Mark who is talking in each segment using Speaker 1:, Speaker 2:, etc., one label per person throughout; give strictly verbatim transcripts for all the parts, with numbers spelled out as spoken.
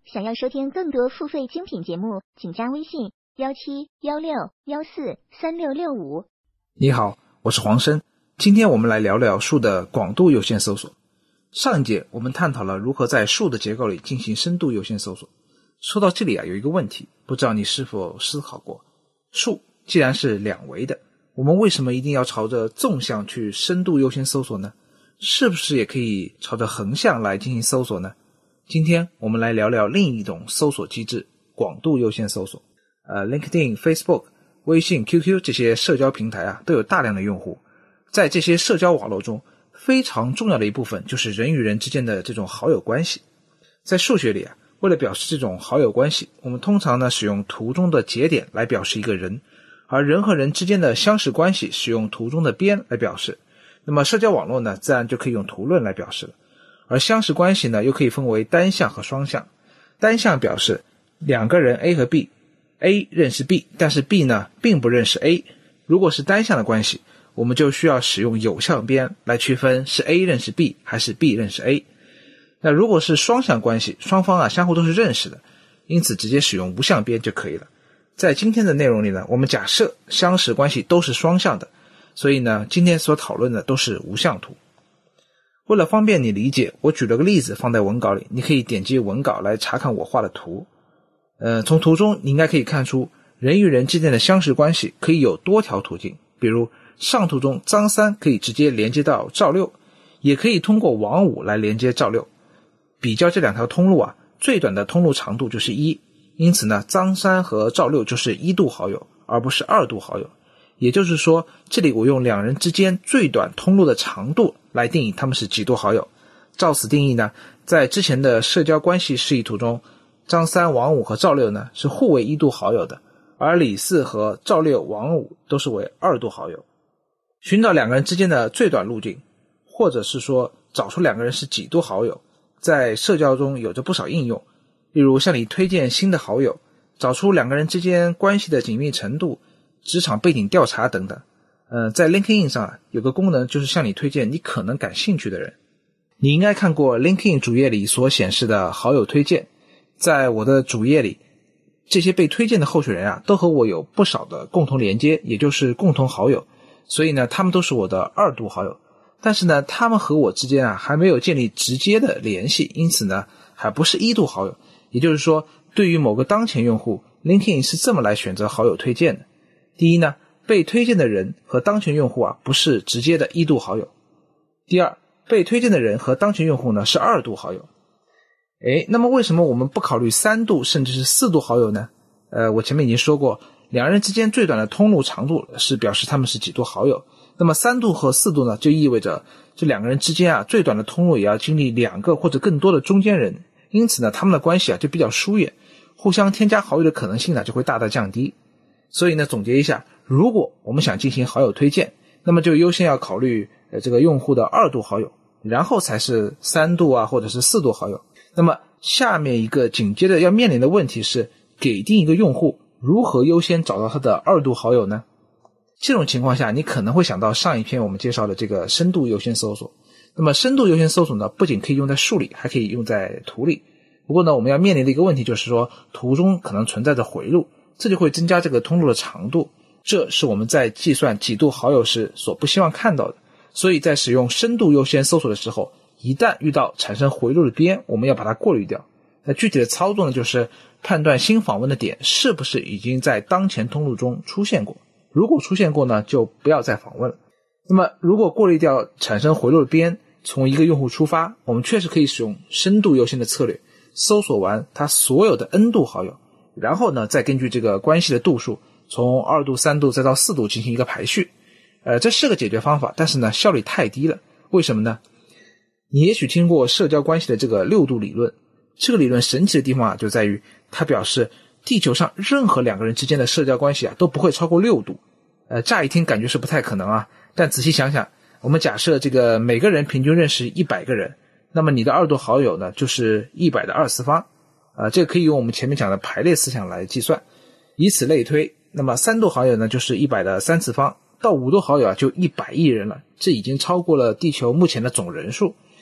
Speaker 1: 想要收听更多付费精品节目，请加微信幺七幺六幺四三六六五。
Speaker 2: 你好，我是黄生，今天我们来聊聊数的广度优先搜索。上一节我们探讨了如何在数的结构里进行深度优先搜索。说到这里啊，有一个问题，不知道你是否思考过，数既然是两维的，我们为什么一定要朝着纵向去深度优先搜索呢？是不是也可以朝着横向来进行搜索呢？今天我们来聊聊另一种搜索机制，广度优先搜索。呃 LinkedIn、Facebook、微信、Q Q 这些社交平台啊，都有大量的用户。在这些社交网络中，非常重要的一部分就是人与人之间的这种好友关系。在数学里啊，为了表示这种好友关系，我们通常呢使用图中的节点来表示一个人，而人和人之间的相识关系使用图中的边来表示。那么社交网络呢，自然就可以用图论来表示了。而相识关系呢，又可以分为单向和双向。单向表示两个人 A 和 B，A 认识 B， 但是 B 呢并不认识 A。 如果是单向的关系，我们就需要使用有向边来区分是 A 认识 B 还是 B 认识 A。 那如果是双向关系，双方啊相互都是认识的，因此直接使用无向边就可以了。在今天的内容里呢，我们假设相识关系都是双向的，所以呢今天所讨论的都是无向图。为了方便你理解，我举了个例子放在文稿里，你可以点击文稿来查看我画的图。呃，从图中你应该可以看出，人与人之间的相识关系可以有多条途径，比如上图中张三可以直接连接到赵六，也可以通过王五来连接赵六。比较这两条通路啊，最短的通路长度就是一，因此呢，张三和赵六就是一度好友，而不是二度好友。也就是说，这里我用两人之间最短通路的长度来定义他们是几度好友。照此定义呢，在之前的社交关系示意图中，张三、王五和赵六呢是互为一度好友的，而李四和赵六、王五都是为二度好友。寻找两个人之间的最短路径，或者是说找出两个人是几度好友，在社交中有着不少应用。例如向你推荐新的好友，找出两个人之间关系的紧密程度，职场背景调查等等。呃，在 LinkedIn 上啊，有个功能就是向你推荐你可能感兴趣的人。你应该看过 LinkedIn 主页里所显示的好友推荐，在我的主页里，这些被推荐的候选人啊，都和我有不少的共同连接，也就是共同好友，所以呢，他们都是我的二度好友。但是呢，他们和我之间啊，还没有建立直接的联系，因此呢，还不是一度好友。也就是说，对于某个当前用户， LinkedIn 是这么来选择好友推荐的。第一呢，被推荐的人和当前用户啊不是直接的一度好友。第二，被推荐的人和当前用户呢是二度好友。诶，那么为什么我们不考虑三度甚至是四度好友呢？呃，我前面已经说过，两人之间最短的通路长度是表示他们是几度好友。那么三度和四度呢，就意味着这两个人之间啊最短的通路也要经历两个或者更多的中间人，因此呢他们的关系啊就比较疏远，互相添加好友的可能性呢就会大大降低。所以呢，总结一下，如果我们想进行好友推荐，那么就优先要考虑呃这个用户的二度好友，然后才是三度啊或者是四度好友。那么下面一个紧接着要面临的问题是，给定一个用户如何优先找到他的二度好友呢？这种情况下，你可能会想到上一篇我们介绍的这个深度优先搜索。那么深度优先搜索呢，不仅可以用在数里，还可以用在图里。不过呢，我们要面临的一个问题就是说，图中可能存在着回路，这就会增加这个通路的长度，这是我们在计算几度好友时所不希望看到的。所以在使用深度优先搜索的时候，一旦遇到产生回路的边，我们要把它过滤掉。那具体的操作呢，就是判断新访问的点是不是已经在当前通路中出现过，如果出现过呢，就不要再访问了。那么如果过滤掉产生回路的边，从一个用户出发，我们确实可以使用深度优先的策略，搜索完他所有的 N 度好友，然后呢再根据这个关系的度数，从二度、三度再到四度进行一个排序。呃，这是个解决方法，但是呢效率太低了。为什么呢？你也许听过社交关系的这个六度理论，这个理论神奇的地方啊就在于它表示地球上任何两个人之间的社交关系啊都不会超过六度。呃，乍一听感觉是不太可能啊，但仔细想想，我们假设这个每个人平均认识一百个人，那么你的二度好友呢就是一百的二次方。呃，这个可以用我们前面讲的排列思想来计算，以此类推，那么三度好友呢就是一百的三次方，到五度好友啊就一百亿人了，这已经超过了地球目前的总人数。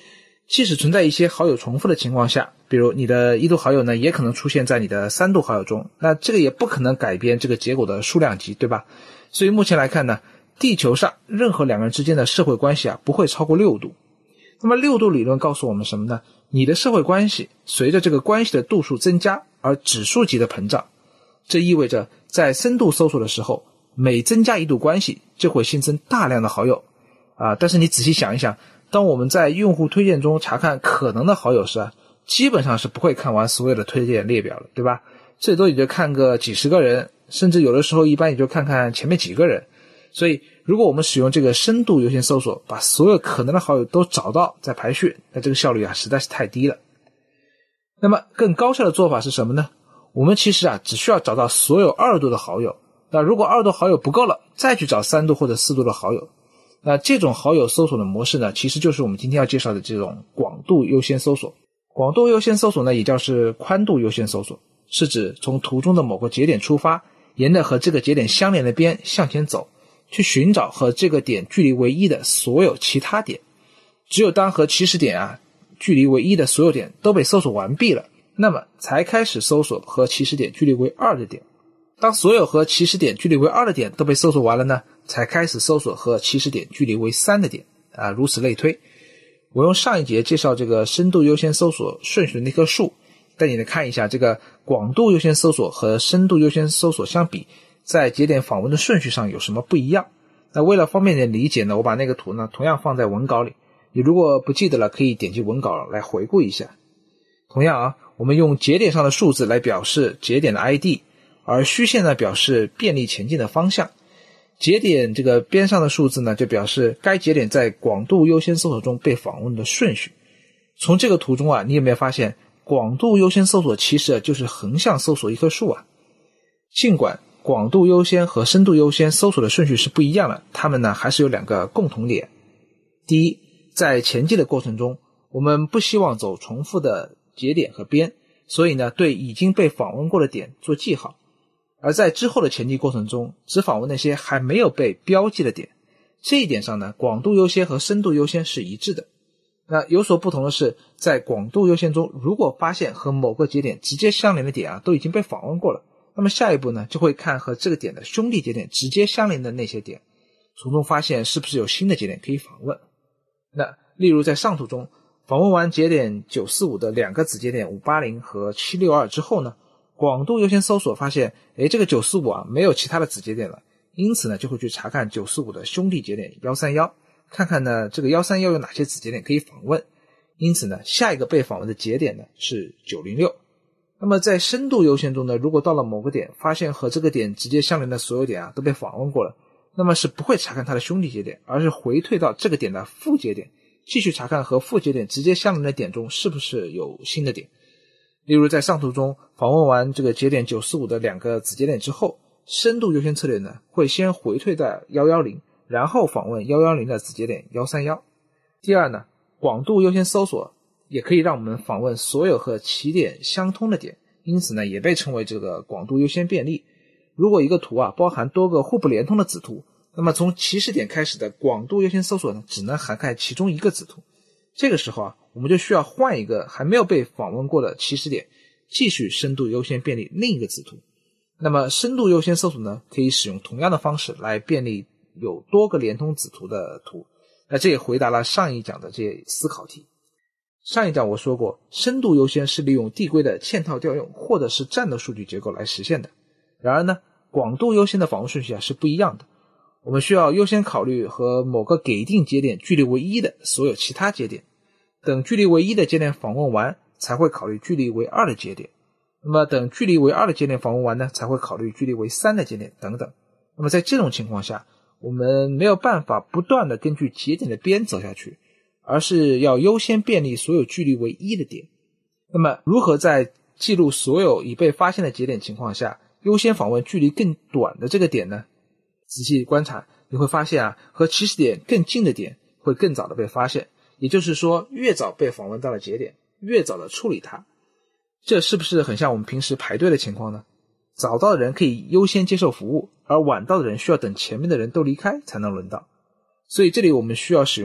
Speaker 2: 即使存在一些好友重复的情况下，比如你的一度好友呢也可能出现在你的三度好友中，那这个也不可能改变这个结果的数量级，对吧？所以目前来看呢，地球上任何两个人之间的社会关系啊不会超过六度。那么六度理论告诉我们什么呢？你的社会关系随着这个关系的度数增加而指数级的膨胀，这意味着在深度搜索的时候，每增加一度关系就会新增大量的好友啊。但是你仔细想一想，当我们在用户推荐中查看可能的好友时啊，基本上是不会看完所有的推荐列表的，对吧？最多也就看个几十个人，甚至有的时候一般也就看看前面几个人。所以如果我们使用这个深度优先搜索，把所有可能的好友都找到再排序，那这个效率啊实在是太低了。那么更高效的做法是什么呢？我们其实啊只需要找到所有二度的好友，那如果二度好友不够了，再去找三度或者四度的好友。那这种好友搜索的模式呢，其实就是我们今天要介绍的这种广度优先搜索。广度优先搜索呢，也叫是宽度优先搜索，是指从图中的某个节点出发，沿着和这个节点相连的边向前走，去寻找和这个点距离为一的所有其他点。只有当和起始点啊距离为一的所有点都被搜索完毕了，那么才开始搜索和起始点距离为二的点。当所有和起始点距离为二的点都被搜索完了呢，才开始搜索和起始点距离为三的点啊，如此类推。我用上一节介绍这个深度优先搜索顺序的那棵树，带你来看一下这个广度优先搜索和深度优先搜索相比，在节点访问的顺序上有什么不一样。那为了方便点理解呢，我把那个图呢同样放在文稿里，你如果不记得了，可以点击文稿来回顾一下。同样啊，我们用节点上的数字来表示节点的 I D， 而虚线呢表示便利前进的方向。节点这个边上的数字呢，就表示该节点在广度优先搜索中被访问的顺序。从这个图中啊，你有没有发现广度优先搜索其实就是横向搜索一棵树啊？尽管广度优先和深度优先搜索的顺序是不一样的，它们呢还是有两个共同点。第一，在前进的过程中，我们不希望走重复的节点和边，所以呢对已经被访问过的点做记号。而在之后的前进过程中，只访问那些还没有被标记的点。这一点上呢，广度优先和深度优先是一致的。那有所不同的是，在广度优先中，如果发现和某个节点直接相连的点啊都已经被访问过了，那么下一步呢就会看和这个点的兄弟节点直接相连的那些点，从中发现是不是有新的节点可以访问。那例如在上图中，访问完节点九四五的两个子节点五八零和七六二之后呢，广度优先搜索发现，诶，这个九四五啊没有其他的子节点了，因此呢就会去查看九四五的兄弟节点一三一，看看呢这个一三一有哪些子节点可以访问。因此呢下一个被访问的节点呢是九零六。那么在深度优先中呢，如果到了某个点发现和这个点直接相连的所有点啊都被访问过了，那么是不会查看它的兄弟节点，而是回退到这个点的副节点，继续查看和副节点直接相连的点中是不是有新的点。例如在上图中访问完这个节点九四五的两个子节点之后，深度优先策略呢会先回退到一一零，然后访问一一零的子节点一三一。第二呢，广度优先搜索也可以让我们访问所有和起点相通的点，因此呢也被称为这个广度优先便利。如果一个图啊包含多个互不连通的子图，那么从起始点开始的广度优先搜索呢只能涵盖其中一个子图。这个时候啊，我们就需要换一个还没有被访问过的起始点，继续深度优先便利另一个子图。那么深度优先搜索呢，可以使用同样的方式来便利有多个连通子图的图。那这也回答了上一讲的这些思考题。上一讲我说过，深度优先是利用递归的嵌套调用或者是战斗数据结构来实现的。然而呢，广度优先的访问顺序啊是不一样的。我们需要优先考虑和某个给定节点距离为一的所有其他节点，等距离为一的节点访问完，才会考虑距离为二的节点。那么等距离为二的节点访问完呢，才会考虑距离为三的节点等等。那么在这种情况下，我们没有办法不断的根据节点的边走下去，而是要优先便利所有距离为一的点。那么如何在记录所有已被发现的节点情况下，优先访问距离更短的这个点呢？仔细观察，你会发现啊，和起始点更近的点会更早的被发现，也就是说，越早被访问到了节点，越早的处理它。这是不是很像我们平时排队的情况呢？早到的人可以优先接受服务，而晚到的人需要等前面的人都离开才能轮到。所以这里我们需要使用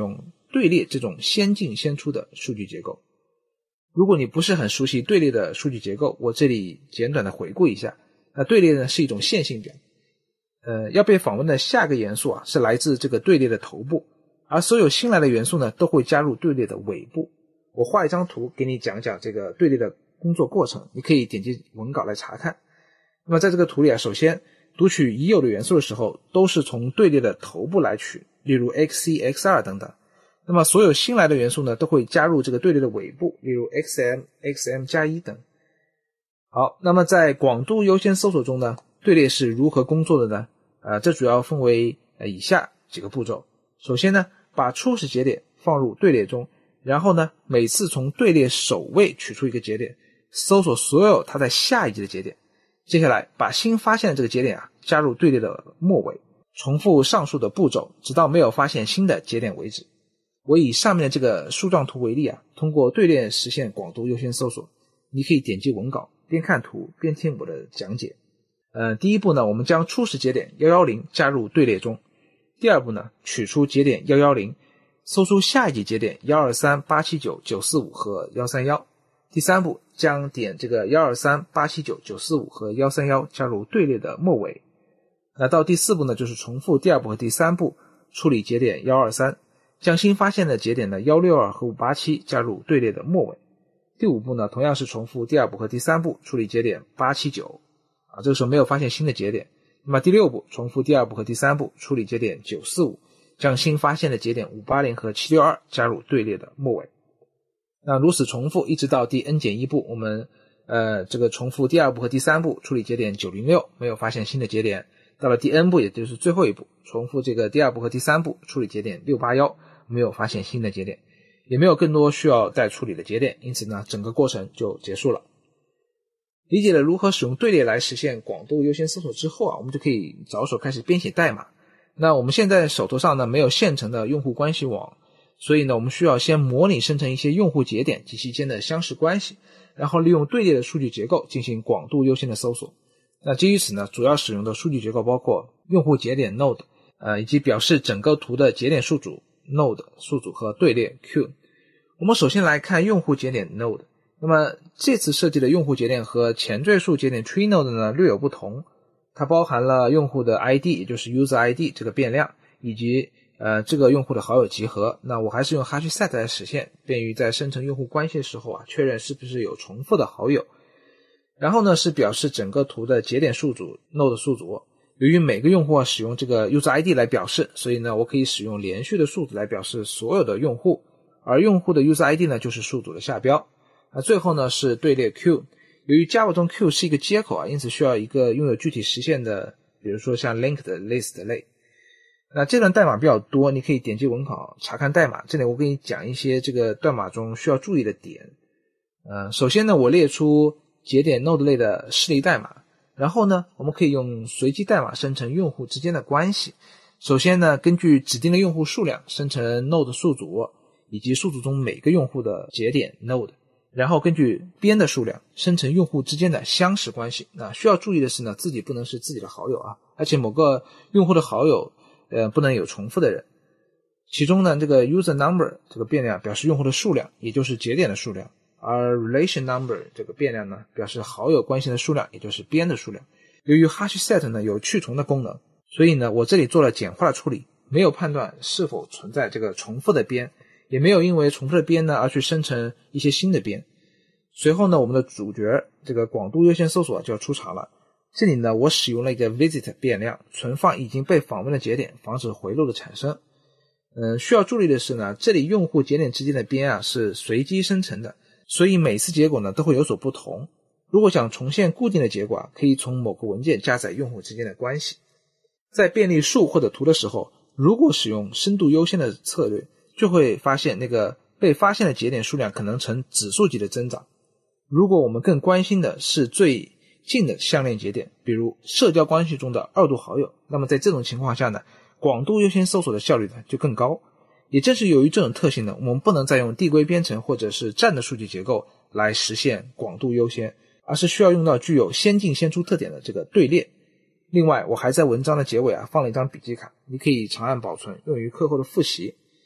Speaker 2: 队列这种先进先出的数据结构。如果你不是很熟悉队列的数据结构，我这里简短的回顾一下。那队列呢是一种线性表，呃，要被访问的下个元素啊是来自这个队列的头部，而所有新来的元素呢都会加入队列的尾部。我画一张图给你讲讲这个队列的工作过程，你可以点击文稿来查看。那么在这个图里啊，首先读取已有的元素的时候都是从队列的头部来取，例如 X 一 X 二 等等。那么所有新来的元素呢都会加入这个队列的尾部，例如 X M X M 加一 等。好，那么在广度优先搜索中呢，队列是如何工作的呢？呃，这主要分为呃以下几个步骤。首先呢，把初始节点放入队列中，然后呢，每次从队列首位取出一个节点，搜索所有它在下一级的节点。接下来把新发现的这个节点啊加入队列的末尾，重复上述的步骤，直到没有发现新的节点为止。我以上面的这个树状图为例啊，通过队列实现广度优先搜索。你可以点击文稿，边看图边听我的讲解。呃，第一步呢，我们将初始节点一一零加入队列中。第二步呢，取出节点一一零，搜出下一级节点一二三八七九九四五和一三一。第三步，将点这个一二三八七九九四五和一三一加入队列的末尾。那到第四步呢，就是重复第二步和第三步，处理节点一二三，将新发现的节点的一六二和五八七加入队列的末尾。第五步呢，同样是重复第二步和第三步，处理节点八七九，啊，这个时候没有发现新的节点。那么第六步，重复第二步和第三步，处理节点九四五，将新发现的节点五八零和七六二加入队列的末尾。那如此重复，一直到第 n 减一步，我们呃这个重复第二步和第三步，处理节点九零六，没有发现新的节点。到了第 n 步，也就是最后一步，重复这个第二步和第三步，处理节点六八一，没有发现新的节点。也没有更多需要再处理的节点，因此呢，整个过程就结束了。理解了如何使用队列来实现广度优先搜索之后啊，我们就可以着手开始编写代码。那我们现在手头上呢没有现成的用户关系网，所以呢，我们需要先模拟生成一些用户节点及其间的相似关系，然后利用队列的数据结构进行广度优先的搜索。那基于此呢，主要使用的数据结构包括用户节点 node， 呃，以及表示整个图的节点数组 node 数组和队列 queue。我们首先来看用户节点 node， 那么这次设计的用户节点和前缀数节点 tree node 呢略有不同，它包含了用户的 I D， 也就是 user I D 这个变量，以及呃这个用户的好友集合。那我还是用 HashiSet 来实现，便于在生成用户关系的时候啊，确认是不是有重复的好友。然后呢是表示整个图的节点数组 node 数组。由于每个用户啊使用这个 user I D 来表示，所以呢我可以使用连续的数组来表示所有的用户。而用户的 user I D 呢就是数组的下标。那最后呢是队列 queue， 由于 Java 中 queue 是一个接口啊，因此需要一个拥有具体实现的，比如说像 linked list 类。那这段代码比较多，你可以点击文稿查看代码，这里我给你讲一些这个代码中需要注意的点。呃，首先呢我列出节点 node 类的示例代码，然后呢我们可以用随机代码生成用户之间的关系。首先呢根据指定的用户数量生成 node 数组，以及数组中每个用户的节点 node， 然后根据边的数量生成用户之间的相识关系。那需要注意的是呢，自己不能是自己的好友啊，而且某个用户的好友呃不能有重复的人。其中呢这个 user number 这个变量表示用户的数量，也就是节点的数量，而 relation number 这个变量呢表示好友关系的数量，也就是边的数量。由于 HashiSet 呢有去重的功能，所以呢我这里做了简化的处理，没有判断是否存在这个重复的边，也没有因为重复的边呢而去生成一些新的边。随后呢我们的主角这个广度优先搜索就要出场了。这里呢我使用了一个 visit 变量，存放已经被访问的节点，防止回路的产生。嗯，需要注意的是呢，这里用户节点之间的边啊是随机生成的，所以每次结果呢都会有所不同。如果想重现固定的结果啊，可以从某个文件加载用户之间的关系。在便利树或者图的时候，如果使用深度优先的策略，就会发现那个被发现的节点数量可能呈指数级的增长。如果我们更关心的是最近的项链节点，比如社交关系中的二度好友，那么在这种情况下呢，广度优先搜索的效率呢就更高。也正是由于这种特性呢，我们不能再用递归编程或者是站的数据结构来实现广度优先，而是需要用到具有先进先出特点的这个队列。另外我还在文章的结尾啊放了一张笔记卡，你可以长按保存，用于课后的复习。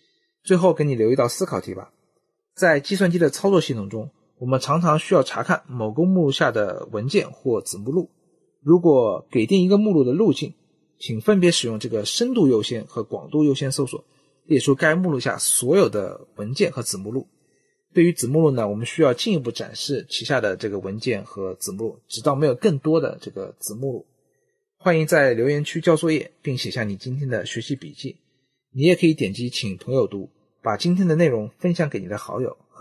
Speaker 2: 最后给你留一道思考题吧。在计算机的操作系统中，我们常常需要查看某个目录下的文件或子目录。如果给定一个目录的路径，请分别使用这个深度优先和广度优先搜索，列出该目录下所有的文件和子目录。对于子目录呢，我们需要进一步展示其下的这个文件和子目录，直到没有更多的这个子目录。欢迎在留言区交作业，并写下你今天的学习笔记。你也可以点击请朋友读，把今天的内容分享给你的好友。